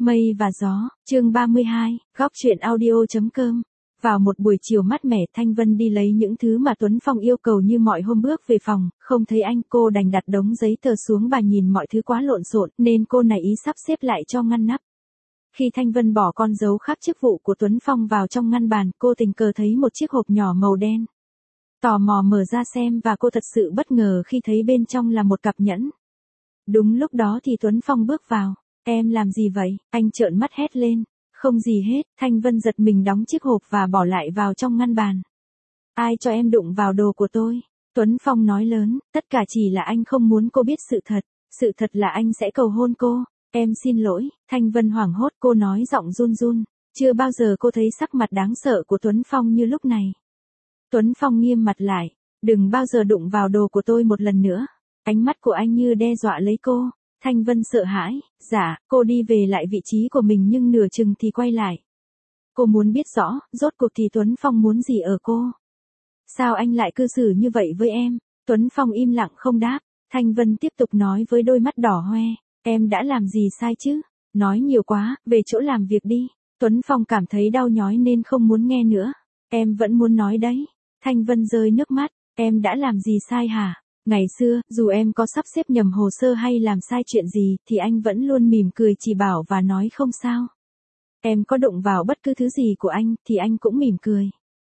Mây và gió, chương 32, góc truyện audio.com. Vào một buổi chiều mát mẻ, Thanh Vân đi lấy những thứ mà Tuấn Phong yêu cầu như mọi hôm. Bước về phòng, không thấy anh, cô đành đặt đống giấy tờ xuống. Bà nhìn mọi thứ quá lộn xộn nên cô nảy ý sắp xếp lại cho ngăn nắp. Khi Thanh Vân bỏ con dấu khắc chức vụ của Tuấn Phong vào trong ngăn bàn, cô tình cờ thấy một chiếc hộp nhỏ màu đen. Tò mò mở ra xem và cô thật sự bất ngờ khi thấy bên trong là một cặp nhẫn. Đúng lúc đó thì Tuấn Phong bước vào. Em làm gì vậy? Anh trợn mắt hét lên. Không gì hết. Thanh Vân giật mình đóng chiếc hộp và bỏ lại vào trong ngăn bàn. Ai cho em đụng vào đồ của tôi? Tuấn Phong nói lớn, tất cả chỉ là anh không muốn cô biết sự thật. Sự thật là anh sẽ cầu hôn cô. Em xin lỗi. Thanh Vân hoảng hốt, cô nói giọng run run. Chưa bao giờ cô thấy sắc mặt đáng sợ của Tuấn Phong như lúc này. Tuấn Phong nghiêm mặt lại. Đừng bao giờ đụng vào đồ của tôi một lần nữa. Ánh mắt của anh như đe dọa lấy cô. Thanh Vân sợ hãi. Dạ, cô đi về lại vị trí của mình nhưng nửa chừng thì quay lại. Cô muốn biết rõ, rốt cuộc thì Tuấn Phong muốn gì ở cô. Sao anh lại cư xử như vậy với em? Tuấn Phong im lặng không đáp. Thanh Vân tiếp tục nói với đôi mắt đỏ hoe. Em đã làm gì sai chứ? Nói nhiều quá, về chỗ làm việc đi. Tuấn Phong cảm thấy đau nhói nên không muốn nghe nữa. Em vẫn muốn nói đấy. Thanh Vân rơi nước mắt. Em đã làm gì sai hả? Ngày xưa, dù em có sắp xếp nhầm hồ sơ hay làm sai chuyện gì, thì anh vẫn luôn mỉm cười chỉ bảo và nói không sao. Em có đụng vào bất cứ thứ gì của anh, thì anh cũng mỉm cười.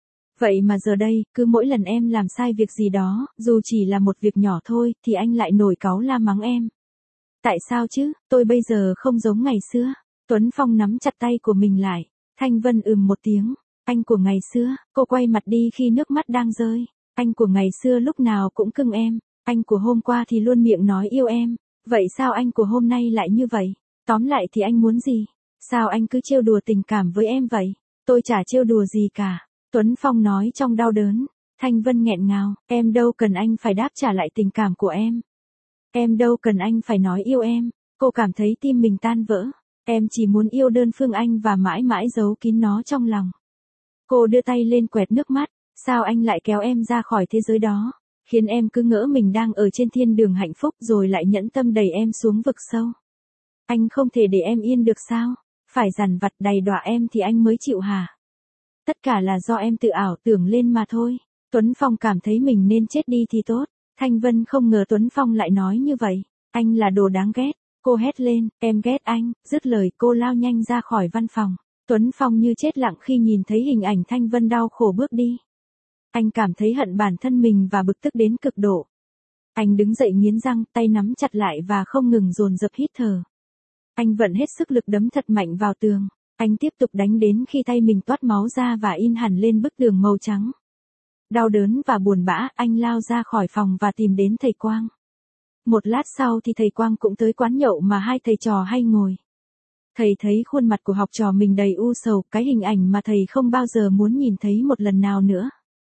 Vậy mà giờ đây, cứ mỗi lần em làm sai việc gì đó, dù chỉ là một việc nhỏ thôi, thì anh lại nổi cáu la mắng em. Tại sao chứ, tôi bây giờ không giống ngày xưa. Tuấn Phong nắm chặt tay của mình lại. Thanh Vân một tiếng. Anh của ngày xưa, cô quay mặt đi khi nước mắt đang rơi. Anh của ngày xưa lúc nào cũng cưng em. Anh của hôm qua thì luôn miệng nói yêu em. Vậy sao anh của hôm nay lại như vậy? Tóm lại thì anh muốn gì? Sao anh cứ trêu đùa tình cảm với em vậy? Tôi chả trêu đùa gì cả. Tuấn Phong nói trong đau đớn. Thanh Vân nghẹn ngào. Em đâu cần anh phải đáp trả lại tình cảm của em. Em đâu cần anh phải nói yêu em. Cô cảm thấy tim mình tan vỡ. Em chỉ muốn yêu đơn phương anh và mãi mãi giấu kín nó trong lòng. Cô đưa tay lên quẹt nước mắt. Sao anh lại kéo em ra khỏi thế giới đó? Khiến em cứ ngỡ mình đang ở trên thiên đường hạnh phúc rồi lại nhẫn tâm đẩy em xuống vực sâu. Anh không thể để em yên được sao? Phải dằn vặt đầy đọa em thì anh mới chịu hả? Tất cả là do em tự ảo tưởng lên mà thôi. Tuấn Phong cảm thấy mình nên chết đi thì tốt. Thanh Vân không ngờ Tuấn Phong lại nói như vậy. Anh là đồ đáng ghét. Cô hét lên, em ghét anh. Dứt lời cô lao nhanh ra khỏi văn phòng. Tuấn Phong như chết lặng khi nhìn thấy hình ảnh Thanh Vân đau khổ bước đi. Anh cảm thấy hận bản thân mình và bực tức đến cực độ. Anh đứng dậy nghiến răng, tay nắm chặt lại và không ngừng dồn dập hít thở. Anh vận hết sức lực đấm thật mạnh vào tường. Anh tiếp tục đánh đến khi tay mình toát máu ra và in hẳn lên bức tường màu trắng. Đau đớn và buồn bã, anh lao ra khỏi phòng và tìm đến thầy Quang. Một lát sau thì thầy Quang cũng tới quán nhậu mà hai thầy trò hay ngồi. Thầy thấy khuôn mặt của học trò mình đầy u sầu, cái hình ảnh mà thầy không bao giờ muốn nhìn thấy một lần nào nữa.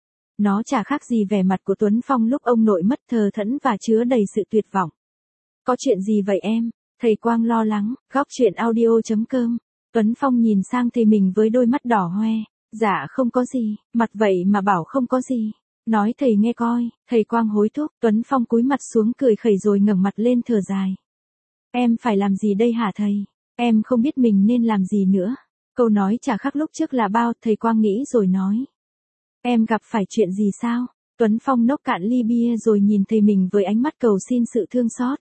Nó chả khác gì vẻ mặt của Tuấn Phong lúc ông nội mất, thờ thẫn và chứa đầy sự tuyệt vọng. Có chuyện gì vậy em? Thầy Quang lo lắng. Góc truyện audio.com. Tuấn Phong nhìn sang thầy mình với đôi mắt đỏ hoe. Dạ không có gì, mặt vậy mà bảo không có gì. Nói thầy nghe coi. Thầy Quang hối thúc. Tuấn Phong cúi mặt xuống cười khẩy rồi ngẩng mặt lên thở dài. Em phải làm gì đây hả thầy? Em không biết mình nên làm gì nữa. Câu nói chả khác lúc trước là bao, thầy Quang nghĩ rồi nói. Em gặp phải chuyện gì sao? Tuấn Phong nốc cạn ly bia rồi nhìn thầy mình với ánh mắt cầu xin sự thương xót.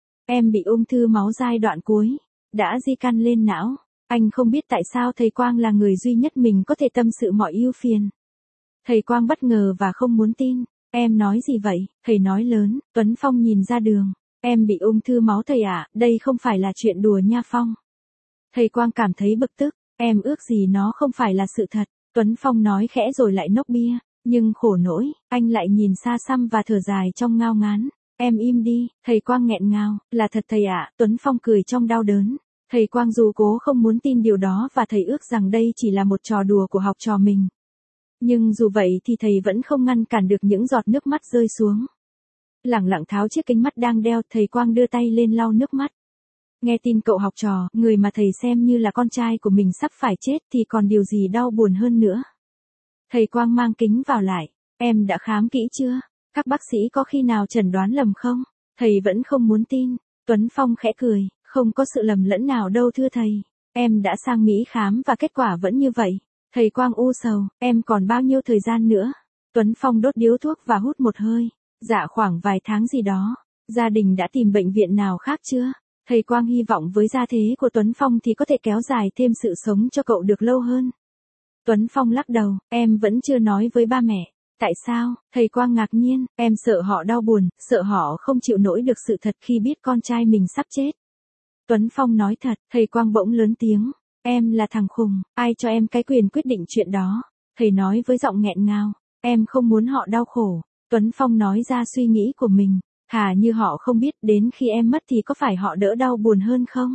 Em bị ung thư máu giai đoạn cuối, đã di căn lên não. Anh không biết tại sao thầy Quang là người duy nhất mình có thể tâm sự mọi ưu phiền. Thầy Quang bất ngờ và không muốn tin. Em nói gì vậy? Thầy nói lớn. Tuấn Phong nhìn ra đường. Em bị ung thư máu thầy ạ, đây không phải là chuyện đùa nha Phong. Thầy Quang cảm thấy bực tức. Em ước gì nó không phải là sự thật. Tuấn Phong nói khẽ rồi lại nốc bia. Nhưng khổ nỗi, anh lại nhìn xa xăm và thở dài trong ngao ngán. Em im đi, thầy Quang nghẹn ngào. Là thật thầy ạ. Tuấn Phong cười trong đau đớn. Thầy Quang dù cố không muốn tin điều đó và thầy ước rằng đây chỉ là một trò đùa của học trò mình. Nhưng dù vậy thì thầy vẫn không ngăn cản được những giọt nước mắt rơi xuống. Lẳng lặng tháo chiếc kính mắt đang đeo, thầy Quang đưa tay lên lau nước mắt. Nghe tin cậu học trò, người mà thầy xem như là con trai của mình sắp phải chết thì còn điều gì đau buồn hơn nữa. Thầy Quang mang kính vào lại. Em đã khám kỹ chưa? Các bác sĩ có khi nào chẩn đoán lầm không? Thầy vẫn không muốn tin. Tuấn Phong khẽ cười. Không có sự lầm lẫn nào đâu thưa thầy. Em đã sang Mỹ khám và kết quả vẫn như vậy. Thầy Quang u sầu, em còn bao nhiêu thời gian nữa? Tuấn Phong đốt điếu thuốc và hút một hơi. Dạ khoảng vài tháng gì đó. Gia đình đã tìm bệnh viện nào khác chưa? Thầy Quang hy vọng với gia thế của Tuấn Phong thì có thể kéo dài thêm sự sống cho cậu được lâu hơn. Tuấn Phong lắc đầu, em vẫn chưa nói với ba mẹ. Tại sao? Thầy Quang ngạc nhiên, em sợ họ đau buồn, sợ họ không chịu nổi được sự thật khi biết con trai mình sắp chết. Tuấn Phong nói thật, thầy Quang bỗng lớn tiếng, em là thằng khùng, ai cho em cái quyền quyết định chuyện đó? Thầy nói với giọng nghẹn ngào, em không muốn họ đau khổ. Tuấn Phong nói ra suy nghĩ của mình, thà như họ không biết, đến khi em mất thì có phải họ đỡ đau buồn hơn không?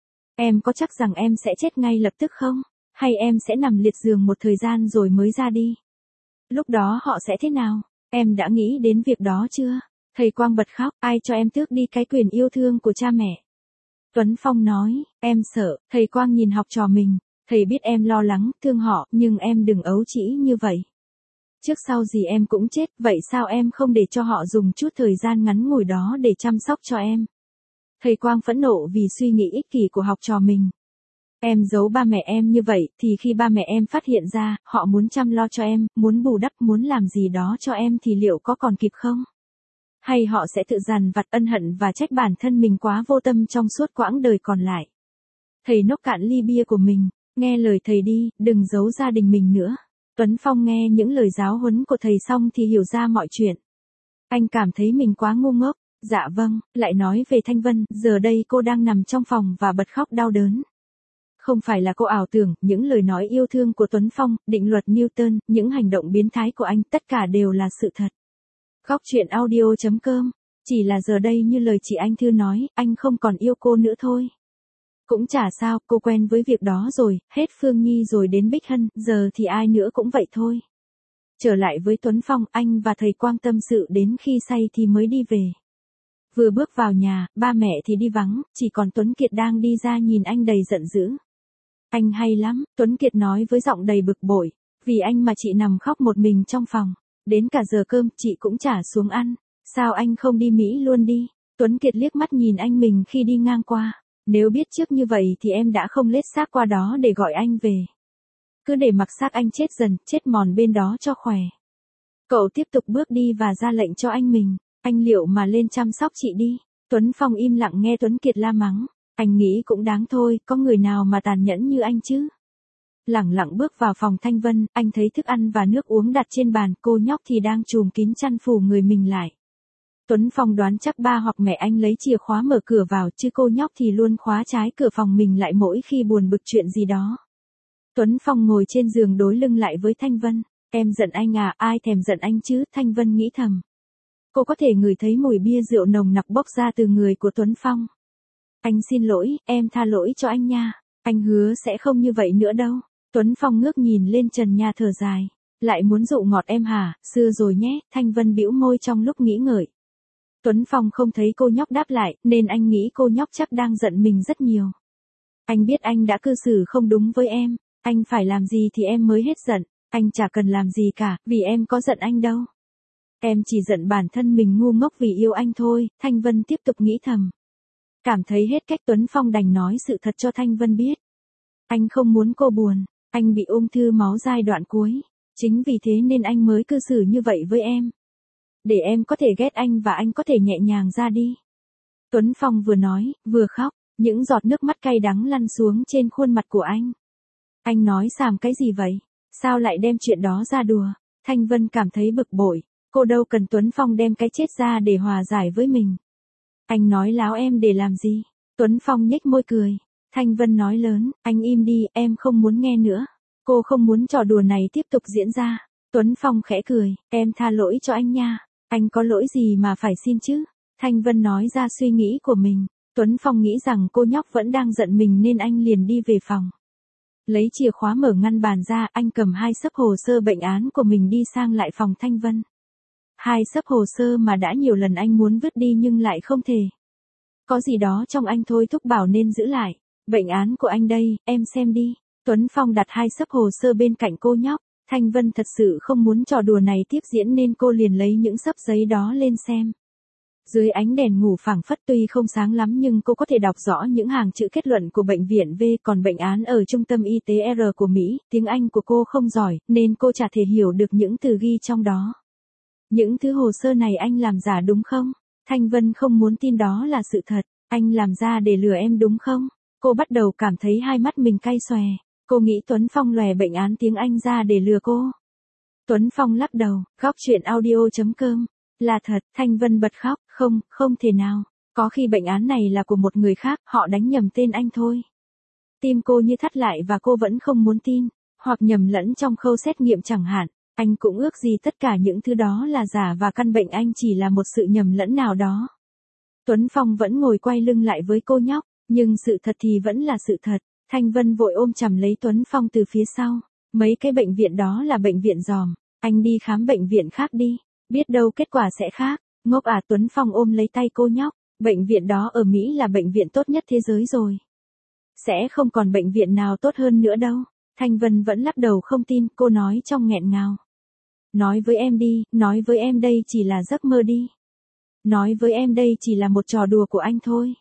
Em có chắc rằng em sẽ chết ngay lập tức không? Hay em sẽ nằm liệt giường một thời gian rồi mới ra đi? Lúc đó họ sẽ thế nào? Em đã nghĩ đến việc đó chưa? Thầy Quang bật khóc, ai cho em tước đi cái quyền yêu thương của cha mẹ? Tuấn Phong nói, em sợ. Thầy Quang nhìn học trò mình, thầy biết em lo lắng, thương họ, nhưng em đừng ấu trĩ như vậy. Trước sau gì em cũng chết, vậy sao em không để cho họ dùng chút thời gian ngắn ngủi đó để chăm sóc cho em? Thầy Quang phẫn nộ vì suy nghĩ ích kỷ của học trò mình. Em giấu ba mẹ em như vậy, thì khi ba mẹ em phát hiện ra, họ muốn chăm lo cho em, muốn bù đắp, muốn làm gì đó cho em thì liệu có còn kịp không? Hay họ sẽ tự dằn vặt ân hận và trách bản thân mình quá vô tâm trong suốt quãng đời còn lại? Thầy nốc cạn ly bia của mình, nghe lời thầy đi, đừng giấu gia đình mình nữa. Tuấn Phong nghe những lời giáo huấn của thầy xong thì hiểu ra mọi chuyện. Anh cảm thấy mình quá ngu ngốc. Dạ vâng, lại nói về Thanh Vân, giờ đây cô đang nằm trong phòng và bật khóc đau đớn. Không phải là cô ảo tưởng, những lời nói yêu thương của Tuấn Phong, định luật Newton, những hành động biến thái của anh, tất cả đều là sự thật. Góc truyện audio.com, chỉ là giờ đây như lời chị Anh Thư nói, anh không còn yêu cô nữa thôi. Cũng chả sao, cô quen với việc đó rồi, hết Phương Nhi rồi đến Bích Hân, giờ thì ai nữa cũng vậy thôi. Trở lại với Tuấn Phong, anh và thầy Quang tâm sự đến khi say thì mới đi về. Vừa bước vào nhà, ba mẹ thì đi vắng, chỉ còn Tuấn Kiệt đang đi ra nhìn anh đầy giận dữ. Anh hay lắm, Tuấn Kiệt nói với giọng đầy bực bội, vì anh mà chị nằm khóc một mình trong phòng. Đến cả giờ cơm, chị cũng chả xuống ăn. Sao anh không đi Mỹ luôn đi? Tuấn Kiệt liếc mắt nhìn anh mình khi đi ngang qua. Nếu biết trước như vậy thì em đã không lết xác qua đó để gọi anh về. Cứ để mặc xác anh chết dần, chết mòn bên đó cho khỏe. Cậu tiếp tục bước đi và ra lệnh cho anh mình. Anh liệu mà lên chăm sóc chị đi. Tuấn Phong im lặng nghe Tuấn Kiệt la mắng. Anh nghĩ cũng đáng thôi, có người nào mà tàn nhẫn như anh chứ? Lẳng lặng bước vào phòng Thanh Vân, anh thấy thức ăn và nước uống đặt trên bàn, cô nhóc thì đang trùm kín chăn phủ người mình lại. Tuấn Phong đoán chắc ba hoặc mẹ anh lấy chìa khóa mở cửa vào, chứ cô nhóc thì luôn khóa trái cửa phòng mình lại mỗi khi buồn bực chuyện gì đó. Tuấn Phong ngồi trên giường đối lưng lại với Thanh Vân. Em giận anh à? Ai thèm giận anh chứ? Thanh Vân nghĩ thầm. Cô có thể ngửi thấy mùi bia rượu nồng nặc bốc ra từ người của Tuấn Phong. Anh xin lỗi, em tha lỗi cho anh nha. Anh hứa sẽ không như vậy nữa đâu. Tuấn Phong ngước nhìn lên trần nhà thở dài. Lại muốn dụ ngọt em hả? Xưa rồi nhé. Thanh Vân bĩu môi trong lúc nghĩ ngợi. Tuấn Phong không thấy cô nhóc đáp lại, nên anh nghĩ cô nhóc chắc đang giận mình rất nhiều. Anh biết anh đã cư xử không đúng với em. Anh phải làm gì thì em mới hết giận. Anh chả cần làm gì cả, vì em có giận anh đâu. Em chỉ giận bản thân mình ngu ngốc vì yêu anh thôi. Thanh Vân tiếp tục nghĩ thầm. Cảm thấy hết cách, Tuấn Phong đành nói sự thật cho Thanh Vân biết. Anh không muốn cô buồn. Anh bị ung thư máu giai đoạn cuối. Chính vì thế nên anh mới cư xử như vậy với em. Để em có thể ghét anh và anh có thể nhẹ nhàng ra đi. Tuấn Phong vừa nói, vừa khóc. Những giọt nước mắt cay đắng lăn xuống trên khuôn mặt của anh. Anh nói xàm cái gì vậy? Sao lại đem chuyện đó ra đùa? Thanh Vân cảm thấy bực bội. Cô đâu cần Tuấn Phong đem cái chết ra để hòa giải với mình. Anh nói láo em để làm gì? Tuấn Phong nhếch môi cười. Thanh Vân nói lớn, anh im đi, em không muốn nghe nữa. Cô không muốn trò đùa này tiếp tục diễn ra. Tuấn Phong khẽ cười, em tha lỗi cho anh nha. Anh có lỗi gì mà phải xin chứ? Thanh Vân nói ra suy nghĩ của mình. Tuấn Phong nghĩ rằng cô nhóc vẫn đang giận mình nên anh liền đi về phòng. Lấy chìa khóa mở ngăn bàn ra, anh cầm 2 xấp hồ sơ bệnh án của mình đi sang lại phòng Thanh Vân. 2 xấp hồ sơ mà đã nhiều lần anh muốn vứt đi nhưng lại không thể. Có gì đó trong anh thôi thúc bảo nên giữ lại. Bệnh án của anh đây, em xem đi. Tuấn Phong đặt 2 xấp hồ sơ bên cạnh cô nhóc. Thanh Vân thật sự không muốn trò đùa này tiếp diễn nên cô liền lấy những xấp giấy đó lên xem. Dưới ánh đèn ngủ phảng phất tuy không sáng lắm nhưng cô có thể đọc rõ những hàng chữ kết luận của bệnh viện V, còn bệnh án ở trung tâm y tế R của Mỹ, tiếng Anh của cô không giỏi, nên cô chả thể hiểu được những từ ghi trong đó. Những thứ hồ sơ này anh làm giả đúng không? Thanh Vân không muốn tin đó là sự thật, anh làm ra để lừa em đúng không? Cô bắt đầu cảm thấy hai mắt mình cay xòe, cô nghĩ Tuấn Phong lòe bệnh án tiếng Anh ra để lừa cô. Tuấn Phong lắc đầu, góc chuyện audio.com. Là thật, Thanh Vân bật khóc, không thể nào. Có khi bệnh án này là của một người khác, họ đánh nhầm tên anh thôi. Tim cô như thắt lại và cô vẫn không muốn tin, hoặc nhầm lẫn trong khâu xét nghiệm chẳng hạn. Anh cũng ước gì tất cả những thứ đó là giả và căn bệnh anh chỉ là một sự nhầm lẫn nào đó. Tuấn Phong vẫn ngồi quay lưng lại với cô nhóc, nhưng sự thật thì vẫn là sự thật. Thanh Vân vội ôm chầm lấy Tuấn Phong từ phía sau. Mấy cái bệnh viện đó là bệnh viện giòm, anh đi khám bệnh viện khác đi, biết đâu kết quả sẽ khác. Ngốc à, Tuấn Phong ôm lấy tay cô nhóc, bệnh viện đó ở Mỹ là bệnh viện tốt nhất thế giới rồi. Sẽ không còn bệnh viện nào tốt hơn nữa đâu. Thanh Vân vẫn lắc đầu không tin, cô nói trong nghẹn ngào. Nói với em đi, nói với em đây chỉ là giấc mơ đi. Nói với em đây chỉ là một trò đùa của anh thôi.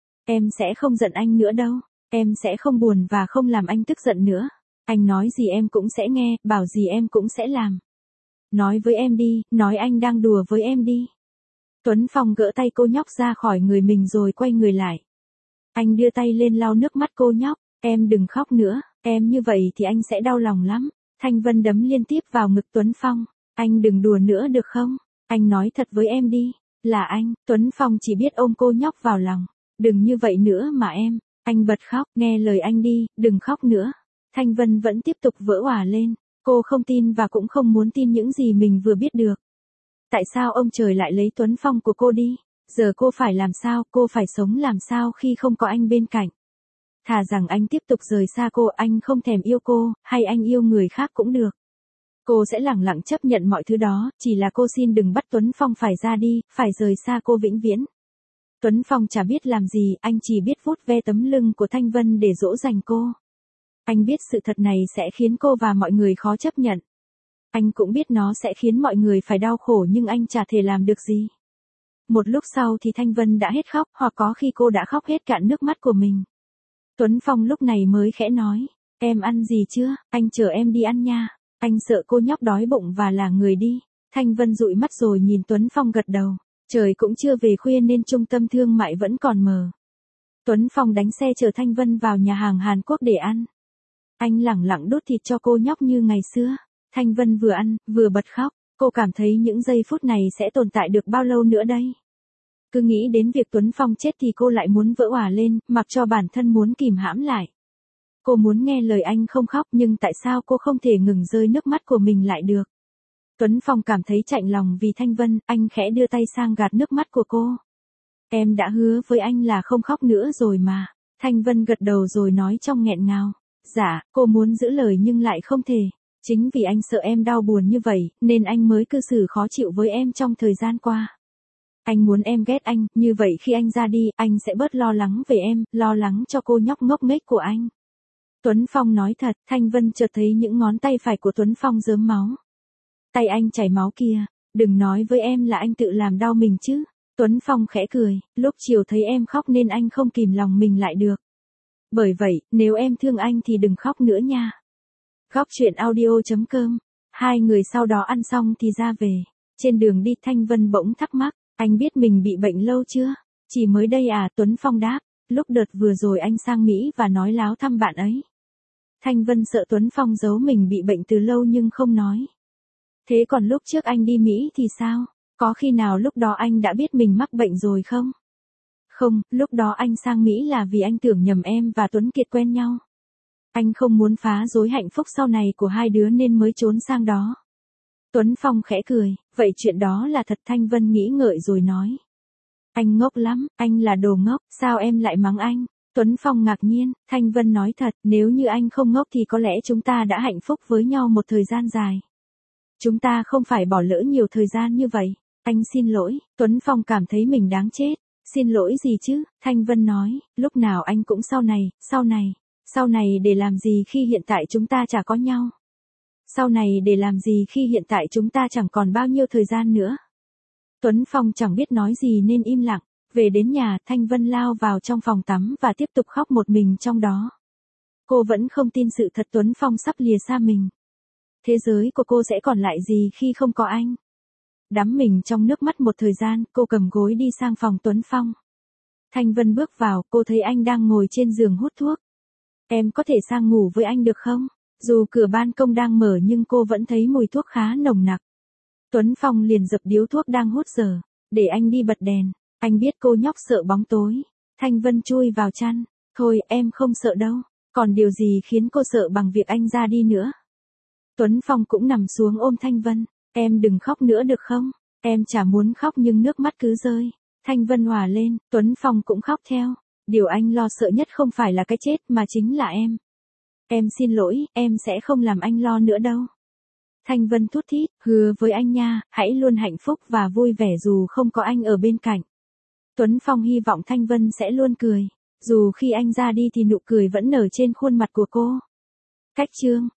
Em sẽ không giận anh nữa đâu, em sẽ không buồn và không làm anh tức giận nữa. Anh nói gì em cũng sẽ nghe, bảo gì em cũng sẽ làm. Nói với em đi, nói anh đang đùa với em đi. Tuấn Phong gỡ tay cô nhóc ra khỏi người mình rồi quay người lại. Anh đưa tay lên lau nước mắt cô nhóc, em đừng khóc nữa, em như vậy thì anh sẽ đau lòng lắm. Thanh Vân đấm liên tiếp vào ngực Tuấn Phong, anh đừng đùa nữa được không? Anh nói thật với em đi, là anh. Tuấn Phong chỉ biết ôm cô nhóc vào lòng, đừng như vậy nữa mà em. Anh bật khóc, nghe lời anh đi, đừng khóc nữa. Thanh Vân vẫn tiếp tục vỡ òa lên, cô không tin và cũng không muốn tin những gì mình vừa biết được. Tại sao ông trời lại lấy Tuấn Phong của cô đi? Giờ cô phải làm sao, cô phải sống làm sao khi không có anh bên cạnh? Thà rằng anh tiếp tục rời xa cô, anh không thèm yêu cô, hay anh yêu người khác cũng được. Cô sẽ lẳng lặng chấp nhận mọi thứ đó, chỉ là cô xin đừng bắt Tuấn Phong phải ra đi, phải rời xa cô vĩnh viễn. Tuấn Phong chả biết làm gì, anh chỉ biết vuốt ve tấm lưng của Thanh Vân để dỗ dành cô. Anh biết sự thật này sẽ khiến cô và mọi người khó chấp nhận. Anh cũng biết nó sẽ khiến mọi người phải đau khổ nhưng anh chả thể làm được gì. Một lúc sau thì Thanh Vân đã hết khóc, hoặc có khi cô đã khóc hết cạn nước mắt của mình. Tuấn Phong lúc này mới khẽ nói, em ăn gì chưa, anh chờ em đi ăn nha. Anh sợ cô nhóc đói bụng và là người đi. Thanh Vân dụi mắt rồi nhìn Tuấn Phong gật đầu. Trời cũng chưa về khuya nên trung tâm thương mại vẫn còn mờ. Tuấn Phong đánh xe chở Thanh Vân vào nhà hàng Hàn Quốc để ăn. Anh lẳng lặng đút thịt cho cô nhóc như ngày xưa. Thanh Vân vừa ăn, vừa bật khóc. Cô cảm thấy những giây phút này sẽ tồn tại được bao lâu nữa đây? Cứ nghĩ đến việc Tuấn Phong chết thì cô lại muốn vỡ òa lên, mặc cho bản thân muốn kìm hãm lại. Cô muốn nghe lời anh không khóc nhưng tại sao cô không thể ngừng rơi nước mắt của mình lại được? Tuấn Phong cảm thấy chạnh lòng vì Thanh Vân, anh khẽ đưa tay sang gạt nước mắt của cô. Em đã hứa với anh là không khóc nữa rồi mà. Thanh Vân gật đầu rồi nói trong nghẹn ngào. Dạ, cô muốn giữ lời nhưng lại không thể. Chính vì anh sợ em đau buồn như vậy, nên anh mới cư xử khó chịu với em trong thời gian qua. Anh muốn em ghét anh, như vậy khi anh ra đi, anh sẽ bớt lo lắng về em, lo lắng cho cô nhóc ngốc nghếch của anh. Tuấn Phong nói thật, Thanh Vân chợt thấy những ngón tay phải của Tuấn Phong rớm máu. Tay anh chảy máu kìa, đừng nói với em là anh tự làm đau mình chứ. Tuấn Phong khẽ cười, lúc chiều thấy em khóc nên anh không kìm lòng mình lại được. Bởi vậy, nếu em thương anh thì đừng khóc nữa nha. Góc chuyện audio.com. Hai người sau đó ăn xong thì ra về. Trên đường đi Thanh Vân bỗng thắc mắc, anh biết mình bị bệnh lâu chưa? Chỉ mới đây à, Tuấn Phong đáp, lúc đợt vừa rồi anh sang Mỹ và nói láo thăm bạn ấy. Thanh Vân sợ Tuấn Phong giấu mình bị bệnh từ lâu nhưng không nói. Thế còn lúc trước anh đi Mỹ thì sao? Có khi nào lúc đó anh đã biết mình mắc bệnh rồi không? Không, lúc đó anh sang Mỹ là vì anh tưởng nhầm em và Tuấn Kiệt quen nhau. Anh không muốn phá rối hạnh phúc sau này của hai đứa nên mới trốn sang đó. Tuấn Phong khẽ cười, vậy chuyện đó là thật. Thanh Vân nghĩ ngợi rồi nói. Anh ngốc lắm, anh là đồ ngốc, sao em lại mắng anh? Tuấn Phong ngạc nhiên, Thanh Vân nói thật, nếu như anh không ngốc thì có lẽ chúng ta đã hạnh phúc với nhau một thời gian dài. Chúng ta không phải bỏ lỡ nhiều thời gian như vậy. Anh xin lỗi, Tuấn Phong cảm thấy mình đáng chết. Xin lỗi gì chứ, Thanh Vân nói, lúc nào anh cũng sau này để làm gì khi hiện tại chúng ta chả có nhau. Sau này để làm gì khi hiện tại chúng ta chẳng còn bao nhiêu thời gian nữa. Tuấn Phong chẳng biết nói gì nên im lặng. Về đến nhà, Thanh Vân lao vào trong phòng tắm và tiếp tục khóc một mình trong đó. Cô vẫn không tin sự thật Tuấn Phong sắp lìa xa mình. Thế giới của cô sẽ còn lại gì khi không có anh? Đắm mình trong nước mắt một thời gian, cô cầm gối đi sang phòng Tuấn Phong. Thanh Vân bước vào, cô thấy anh đang ngồi trên giường hút thuốc. Em có thể sang ngủ với anh được không? Dù cửa ban công đang mở nhưng cô vẫn thấy mùi thuốc khá nồng nặc. Tuấn Phong liền dập điếu thuốc đang hút dở. Để anh đi bật đèn. Anh biết cô nhóc sợ bóng tối. Thanh Vân chui vào chăn. Thôi em không sợ đâu. Còn điều gì khiến cô sợ bằng việc anh ra đi nữa? Tuấn Phong cũng nằm xuống ôm Thanh Vân. Em đừng khóc nữa được không? Em chả muốn khóc nhưng nước mắt cứ rơi. Thanh Vân òa lên, Tuấn Phong cũng khóc theo. Điều anh lo sợ nhất không phải là cái chết mà chính là em. Em xin lỗi, em sẽ không làm anh lo nữa đâu. Thanh Vân thút thít, hứa với anh nha, hãy luôn hạnh phúc và vui vẻ dù không có anh ở bên cạnh. Tuấn Phong hy vọng Thanh Vân sẽ luôn cười. Dù khi anh ra đi thì nụ cười vẫn nở trên khuôn mặt của cô. Cách chương